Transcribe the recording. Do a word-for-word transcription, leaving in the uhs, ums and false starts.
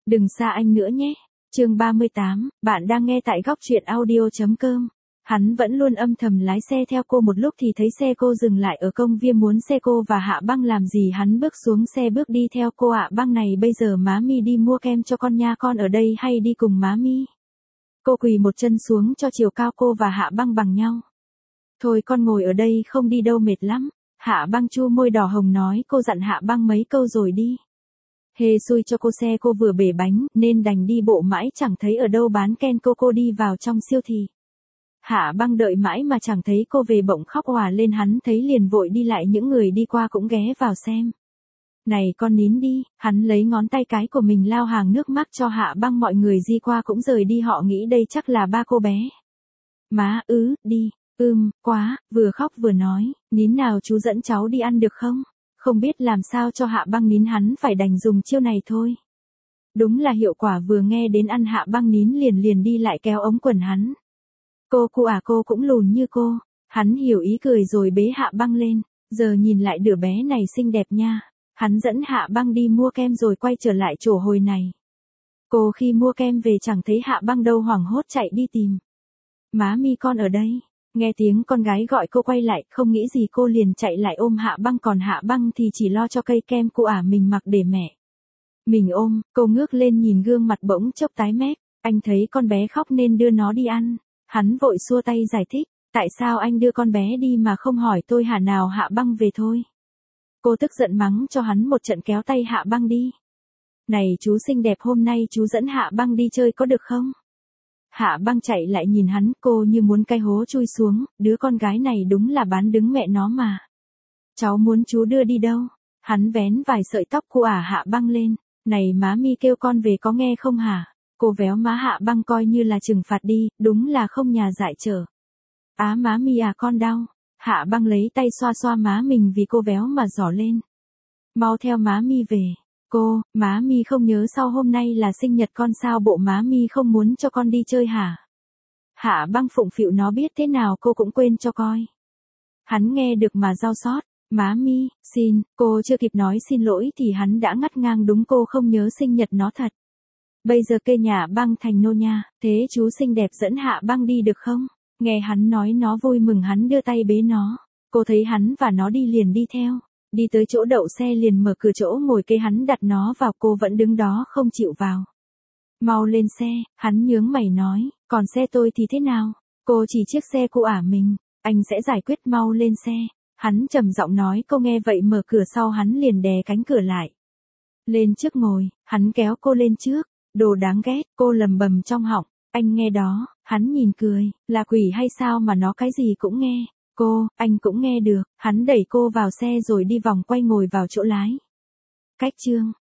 Đừng xa anh nữa nhé. Chương ba mươi tám, bạn đang nghe tại góc truyện audio.com. Hắn vẫn luôn âm thầm lái xe theo cô, một lúc thì thấy xe cô dừng lại ở công viên muốn xe cô và Hạ Băng làm gì, hắn bước xuống xe bước đi theo cô. Hạ Băng này, bây giờ má mi đi mua kem cho con nha, con ở đây hay đi cùng má mi? Cô quỳ một chân xuống cho chiều cao cô và Hạ Băng bằng nhau. Thôi con ngồi ở đây không đi đâu, mệt lắm. Hạ Băng chu môi đỏ hồng nói, cô dặn Hạ Băng mấy câu rồi đi. Hê xui cho cô, xe cô vừa bể bánh nên đành đi bộ mãi chẳng thấy ở đâu bán kem. Cô cô đi vào trong siêu thị. Hạ Băng đợi mãi mà chẳng thấy cô về, bỗng khóc òa lên, hắn thấy liền vội đi lại, những người đi qua cũng ghé vào xem. Này con nín đi, hắn lấy ngón tay cái của mình lao hàng nước mắt cho Hạ Băng, mọi người di qua cũng rời đi, họ nghĩ đây chắc là ba cô bé. Má, ứ, đi, ưm, quá, vừa khóc vừa nói, nín nào chú dẫn cháu đi ăn được không? Không biết làm sao cho Hạ Băng nín, hắn phải đành dùng chiêu này thôi. Đúng là hiệu quả, vừa nghe đến ăn Hạ Băng nín liền liền đi lại kéo ống quần hắn. Cô cô à, cô cũng lùn như cô. Hắn hiểu ý cười rồi bế Hạ Băng lên. Giờ nhìn lại đứa bé này xinh đẹp nha. Hắn dẫn Hạ Băng đi mua kem rồi quay trở lại chỗ hồi này. Cô khi mua kem về chẳng thấy Hạ Băng đâu, hoảng hốt chạy đi tìm. Má mi con ở đây. Nghe tiếng con gái gọi cô quay lại, không nghĩ gì cô liền chạy lại ôm Hạ Băng, còn Hạ Băng thì chỉ lo cho cây kem cô ả mình mặc để mẹ mình ôm. Cô ngước lên nhìn gương mặt bỗng chốc tái mét. Anh thấy con bé khóc nên đưa nó đi ăn. Hắn vội xua tay giải thích, tại sao anh đưa con bé đi mà không hỏi tôi hả? Nào Hạ Băng về thôi. Cô tức giận mắng cho hắn một trận, kéo tay Hạ Băng đi. Này chú xinh đẹp, hôm nay chú dẫn Hạ Băng đi chơi có được không? Hạ Băng chạy lại nhìn hắn, cô như muốn cái hố chui xuống, đứa con gái này đúng là bán đứng mẹ nó mà. Cháu muốn chú đưa đi đâu? Hắn vén vài sợi tóc của ả Hạ Băng lên, này má mi kêu con về có nghe không hả? Cô véo má Hạ Băng coi như là trừng phạt đi, đúng là không nhà dại trở. Á má mi à, con đau. Hạ Băng lấy tay xoa xoa má mình vì cô véo mà giỏ lên. Mau theo má mi về. Cô, má mi không nhớ sao hôm nay là sinh nhật con sao, bộ má mi không muốn cho con đi chơi hả? Hạ Băng phụng phịu, nó biết thế nào cô cũng quên cho coi. Hắn nghe được mà đau xót. Má mi, xin, cô chưa kịp nói xin lỗi thì hắn đã ngắt ngang, đúng cô không nhớ sinh nhật nó thật. Bây giờ kê nhà Băng thành nô nha, thế chú xinh đẹp dẫn Hạ Băng đi được không? Nghe hắn nói nó vui mừng, hắn đưa tay bế nó. Cô thấy hắn và nó đi liền đi theo. Đi tới chỗ đậu xe liền mở cửa chỗ ngồi kê hắn đặt nó vào, cô vẫn đứng đó không chịu vào. Mau lên xe, hắn nhướng mày nói, còn xe tôi thì thế nào? Cô chỉ chiếc xe cô ả mình, anh sẽ giải quyết, mau lên xe. Hắn trầm giọng nói, cô nghe vậy mở cửa sau, hắn liền đè cánh cửa lại. Lên trước ngồi, hắn kéo cô lên trước. Đồ đáng ghét, cô lầm bầm trong họng, anh nghe đó, hắn nhìn cười, là quỷ hay sao mà nó cái gì cũng nghe. Cô, anh cũng nghe được, hắn đẩy cô vào xe rồi đi vòng quay ngồi vào chỗ lái. Cách chương